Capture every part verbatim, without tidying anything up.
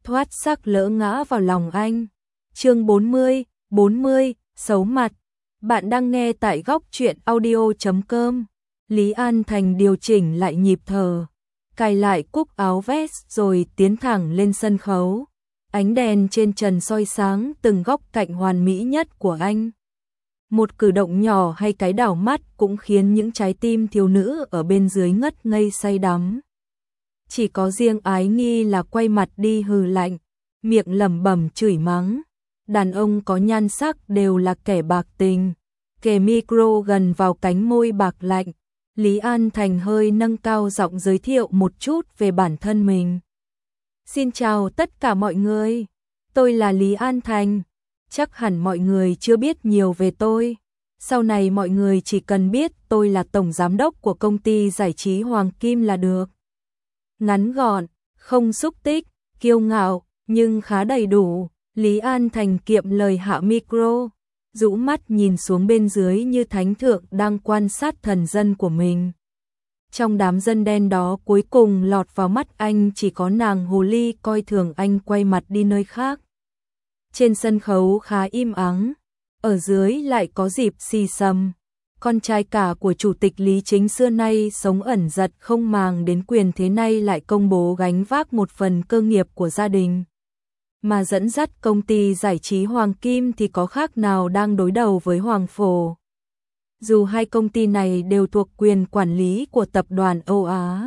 thoát sắc lỡ ngã vào lòng anh. Chương bốn mươi, bốn mươi, xấu mặt. Bạn đang nghe tại góc truyện audio chấm com. Lý An Thành điều chỉnh lại nhịp thở, cài lại cúc áo vest rồi tiến thẳng lên sân khấu. Ánh đèn trên trần soi sáng từng góc cạnh hoàn mỹ nhất của anh. Một cử động nhỏ hay cái đảo mắt cũng khiến những trái tim thiếu nữ ở bên dưới ngất ngây say đắm. Chỉ có riêng Ái Nghi là quay mặt đi hừ lạnh, miệng lẩm bẩm chửi mắng. Đàn ông có nhan sắc đều là kẻ bạc tình. Kề micro gần vào cánh môi bạc lạnh, Lý An Thành hơi nâng cao giọng giới thiệu một chút về bản thân mình. Xin chào tất cả mọi người, tôi là Lý An Thành. Chắc hẳn mọi người chưa biết nhiều về tôi. Sau này mọi người chỉ cần biết tôi là tổng giám đốc của công ty giải trí Hoàng Kim là được. Ngắn gọn, không xúc tích, kiêu ngạo, nhưng khá đầy đủ. Lý An Thành kiệm lời hạ micro, rũ mắt nhìn xuống bên dưới như thánh thượng đang quan sát thần dân của mình. Trong đám dân đen đó cuối cùng lọt vào mắt anh chỉ có nàng hồ ly coi thường anh quay mặt đi nơi khác. Trên sân khấu khá im ắng, ở dưới lại có dịp xì xầm. Con trai cả của chủ tịch Lý Chính xưa nay sống ẩn giật không màng đến quyền thế nay lại công bố gánh vác một phần cơ nghiệp của gia đình. Mà dẫn dắt công ty giải trí Hoàng Kim thì có khác nào đang đối đầu với Hoàng Phổ. Dù hai công ty này đều thuộc quyền quản lý của tập đoàn Âu Á.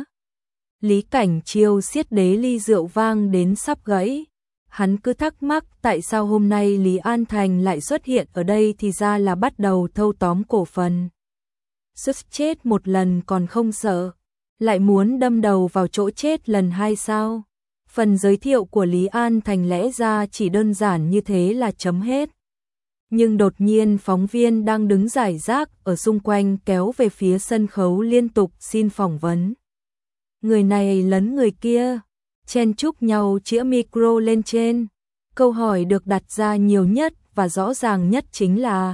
Lý Cảnh Chiêu siết đế ly rượu vang đến sắp gãy. Hắn cứ thắc mắc tại sao hôm nay Lý An Thành lại xuất hiện ở đây, thì ra là bắt đầu thâu tóm cổ phần. Sức chết một lần còn không sợ, lại muốn đâm đầu vào chỗ chết lần hai sao? Phần giới thiệu của Lý An Thành lẽ ra chỉ đơn giản như thế là chấm hết. Nhưng đột nhiên phóng viên đang đứng rải rác ở xung quanh kéo về phía sân khấu liên tục xin phỏng vấn. Người này lấn người kia, chen chúc nhau chĩa micro lên trên. Câu hỏi được đặt ra nhiều nhất và rõ ràng nhất chính là: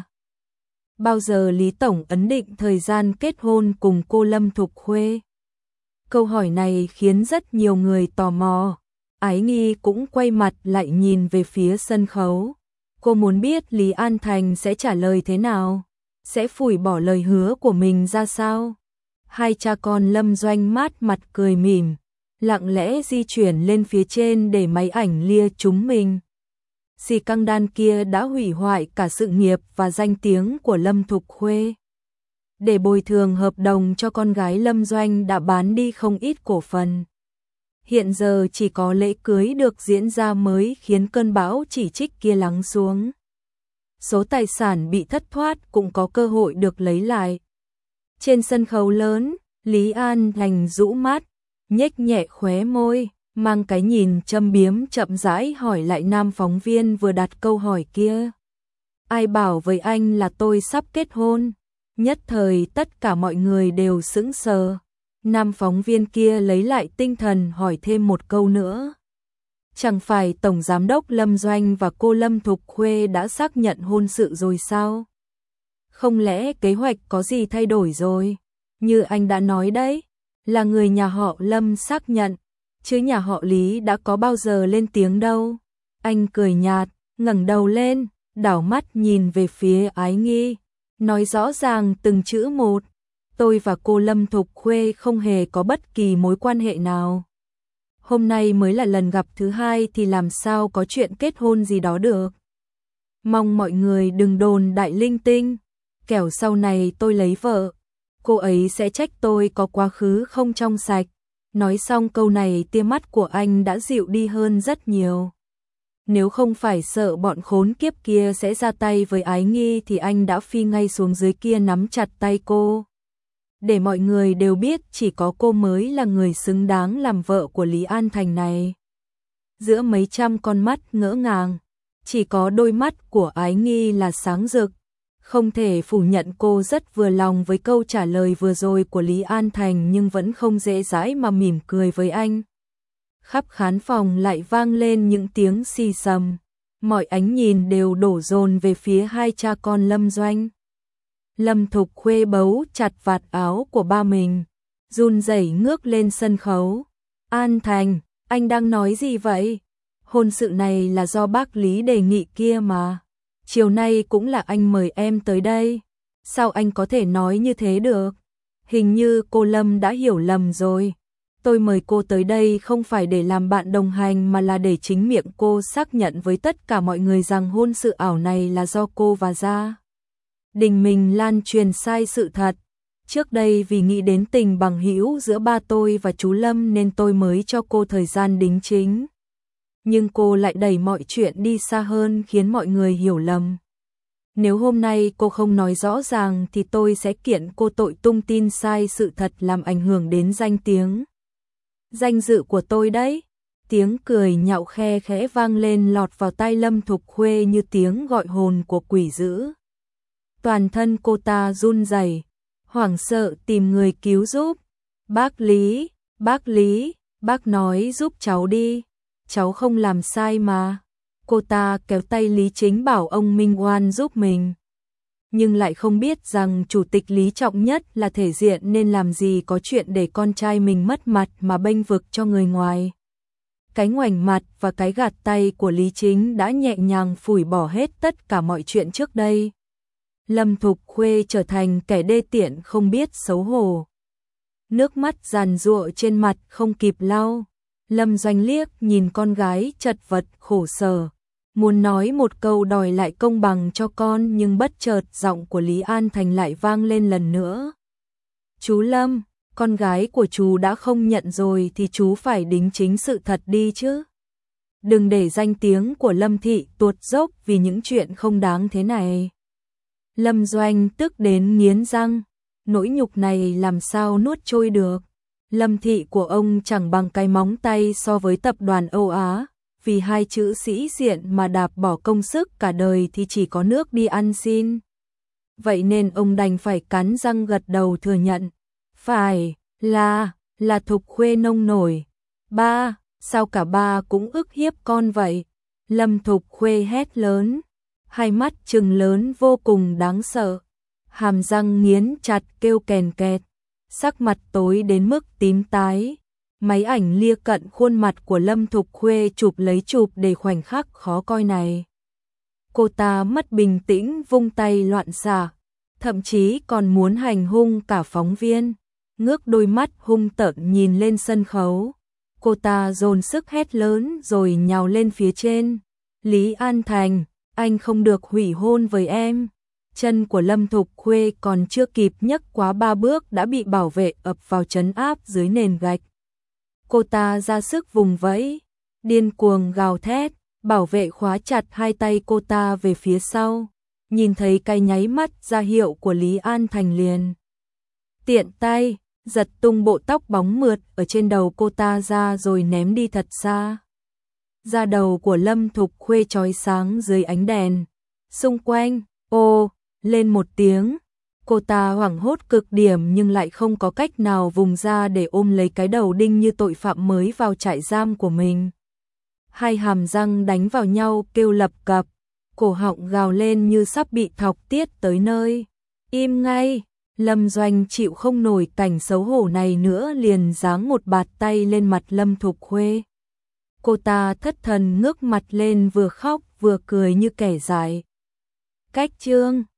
bao giờ Lý Tổng ấn định thời gian kết hôn cùng cô Lâm Thục Khuê? Câu hỏi này khiến rất nhiều người tò mò. Ái Nghi cũng quay mặt lại nhìn về phía sân khấu. Cô muốn biết Lý An Thành sẽ trả lời thế nào, sẽ phủi bỏ lời hứa của mình ra sao. Hai cha con Lâm Doanh mát mặt cười mỉm, lặng lẽ di chuyển lên phía trên để máy ảnh lia chúng mình. Xì căng đan kia đã hủy hoại cả sự nghiệp và danh tiếng của Lâm Thục Khuê. Để bồi thường hợp đồng cho con gái Lâm Doanh đã bán đi không ít cổ phần. Hiện giờ chỉ có lễ cưới được diễn ra mới khiến cơn bão chỉ trích kia lắng xuống. Số tài sản bị thất thoát cũng có cơ hội được lấy lại. Trên sân khấu lớn, Lý An Thành rũ mắt, nhếch nhẹ khóe môi, mang cái nhìn châm biếm chậm rãi hỏi lại nam phóng viên vừa đặt câu hỏi kia. Ai bảo với anh là tôi sắp kết hôn? Nhất thời tất cả mọi người đều sững sờ. Nam phóng viên kia lấy lại tinh thần hỏi thêm một câu nữa. Chẳng phải Tổng Giám đốc Lâm Doanh và cô Lâm Thục Khuê đã xác nhận hôn sự rồi sao? Không lẽ kế hoạch có gì thay đổi rồi? Như anh đã nói đấy, là người nhà họ Lâm xác nhận, chứ nhà họ Lý đã có bao giờ lên tiếng đâu. Anh cười nhạt, ngẩng đầu lên, đảo mắt nhìn về phía Ái Nghi, nói rõ ràng từng chữ một. Tôi và cô Lâm Thục Khuê không hề có bất kỳ mối quan hệ nào. Hôm nay mới là lần gặp thứ hai thì làm sao có chuyện kết hôn gì đó được. Mong mọi người đừng đồn đại linh tinh, kẻo sau này tôi lấy vợ, cô ấy sẽ trách tôi có quá khứ không trong sạch. Nói xong câu này tia mắt của anh đã dịu đi hơn rất nhiều. Nếu không phải sợ bọn khốn kiếp kia sẽ ra tay với Ái Nghi thì anh đã phi ngay xuống dưới kia nắm chặt tay cô. Để mọi người đều biết chỉ có cô mới là người xứng đáng làm vợ của Lý An Thành này. Giữa mấy trăm con mắt ngỡ ngàng, chỉ có đôi mắt của Ái Nghi là sáng rực. Không thể phủ nhận cô rất vừa lòng với câu trả lời vừa rồi của Lý An Thành, nhưng vẫn không dễ dãi mà mỉm cười với anh. Khắp khán phòng lại vang lên những tiếng xì xầm. Mọi ánh nhìn đều đổ dồn về phía hai cha con Lâm Doanh. Lâm Thục Khuê bấu chặt vạt áo của ba mình, run rẩy ngước lên sân khấu. An Thành, anh đang nói gì vậy? Hôn sự này là do bác Lý đề nghị kia mà. Chiều nay cũng là anh mời em tới đây. Sao anh có thể nói như thế được? Hình như cô Lâm đã hiểu lầm rồi. Tôi mời cô tới đây không phải để làm bạn đồng hành mà là để chính miệng cô xác nhận với tất cả mọi người rằng hôn sự ảo này là do cô và gia đình mình lan truyền sai sự thật. Trước đây vì nghĩ đến tình bằng hữu giữa ba tôi và chú Lâm nên tôi mới cho cô thời gian đính chính. Nhưng cô lại đẩy mọi chuyện đi xa hơn khiến mọi người hiểu lầm. Nếu hôm nay cô không nói rõ ràng thì tôi sẽ kiện cô tội tung tin sai sự thật làm ảnh hưởng đến danh tiếng. Danh dự của tôi đấy. Tiếng cười nhạo khe khẽ vang lên lọt vào tai Lâm Thục Khuê như tiếng gọi hồn của quỷ dữ. Toàn thân cô ta run rẩy, hoảng sợ tìm người cứu giúp. Bác Lý, bác Lý, bác nói giúp cháu đi. Cháu không làm sai mà. Cô ta kéo tay Lý Chính bảo ông Minh Oan giúp mình. Nhưng lại không biết rằng chủ tịch Lý trọng nhất là thể diện nên làm gì có chuyện để con trai mình mất mặt mà bênh vực cho người ngoài. Cái ngoảnh mặt và cái gạt tay của Lý Chính đã nhẹ nhàng phủi bỏ hết tất cả mọi chuyện trước đây. Lâm Thục Khuê trở thành kẻ đê tiện không biết xấu hổ. Nước mắt giàn giụa trên mặt không kịp lau. Lâm Doanh liếc nhìn con gái chật vật khổ sở, muốn nói một câu đòi lại công bằng cho con nhưng bất chợt giọng của Lý An Thành lại vang lên lần nữa. Chú Lâm, con gái của chú đã không nhận rồi thì chú phải đính chính sự thật đi chứ. Đừng để danh tiếng của Lâm Thị tuột dốc vì những chuyện không đáng thế này. Lâm Doanh tức đến nghiến răng, nỗi nhục này làm sao nuốt trôi được. Lâm Thị của ông chẳng bằng cái móng tay so với tập đoàn Âu Á, vì hai chữ sĩ diện mà đạp bỏ công sức cả đời thì chỉ có nước đi ăn xin. Vậy nên ông đành phải cắn răng gật đầu thừa nhận. Phải, là, là Thục Khuê nông nổi. Ba, sao cả ba cũng ức hiếp con vậy? Lâm Thục Khuê hét lớn, hai mắt trừng lớn vô cùng đáng sợ. Hàm răng nghiến chặt kêu kèn kẹt. Sắc mặt tối đến mức tím tái. Máy ảnh lia cận khuôn mặt của Lâm Thục Khuê chụp lấy chụp để khoảnh khắc khó coi này. Cô ta mất bình tĩnh vung tay loạn xạ, thậm chí còn muốn hành hung cả phóng viên. Ngước đôi mắt hung tợn nhìn lên sân khấu. Cô ta dồn sức hét lớn rồi nhào lên phía trên. Lý An Thành, anh không được hủy hôn với em. Chân của Lâm Thục Khuê còn chưa kịp nhấc quá ba bước đã bị bảo vệ ập vào trấn áp dưới nền gạch. Cô ta ra sức vùng vẫy, điên cuồng gào thét, bảo vệ khóa chặt hai tay cô ta về phía sau. Nhìn thấy cái nháy mắt ra hiệu của Lý An Thành liền tiện tay, giật tung bộ tóc bóng mượt ở trên đầu cô ta ra rồi ném đi thật xa. Da đầu của Lâm Thục Khuê chói sáng dưới ánh đèn. Xung quanh, ô, lên một tiếng. Cô ta hoảng hốt cực điểm nhưng lại không có cách nào vùng ra để ôm lấy cái đầu đinh như tội phạm mới vào trại giam của mình. Hai hàm răng đánh vào nhau kêu lập cập, cổ họng gào lên như sắp bị thọc tiết tới nơi. Im ngay, Lâm Doanh chịu không nổi cảnh xấu hổ này nữa liền giáng một bạt tay lên mặt Lâm Thục Khuê. Cô ta thất thần ngước mặt lên vừa khóc vừa cười như kẻ dại. Cách chương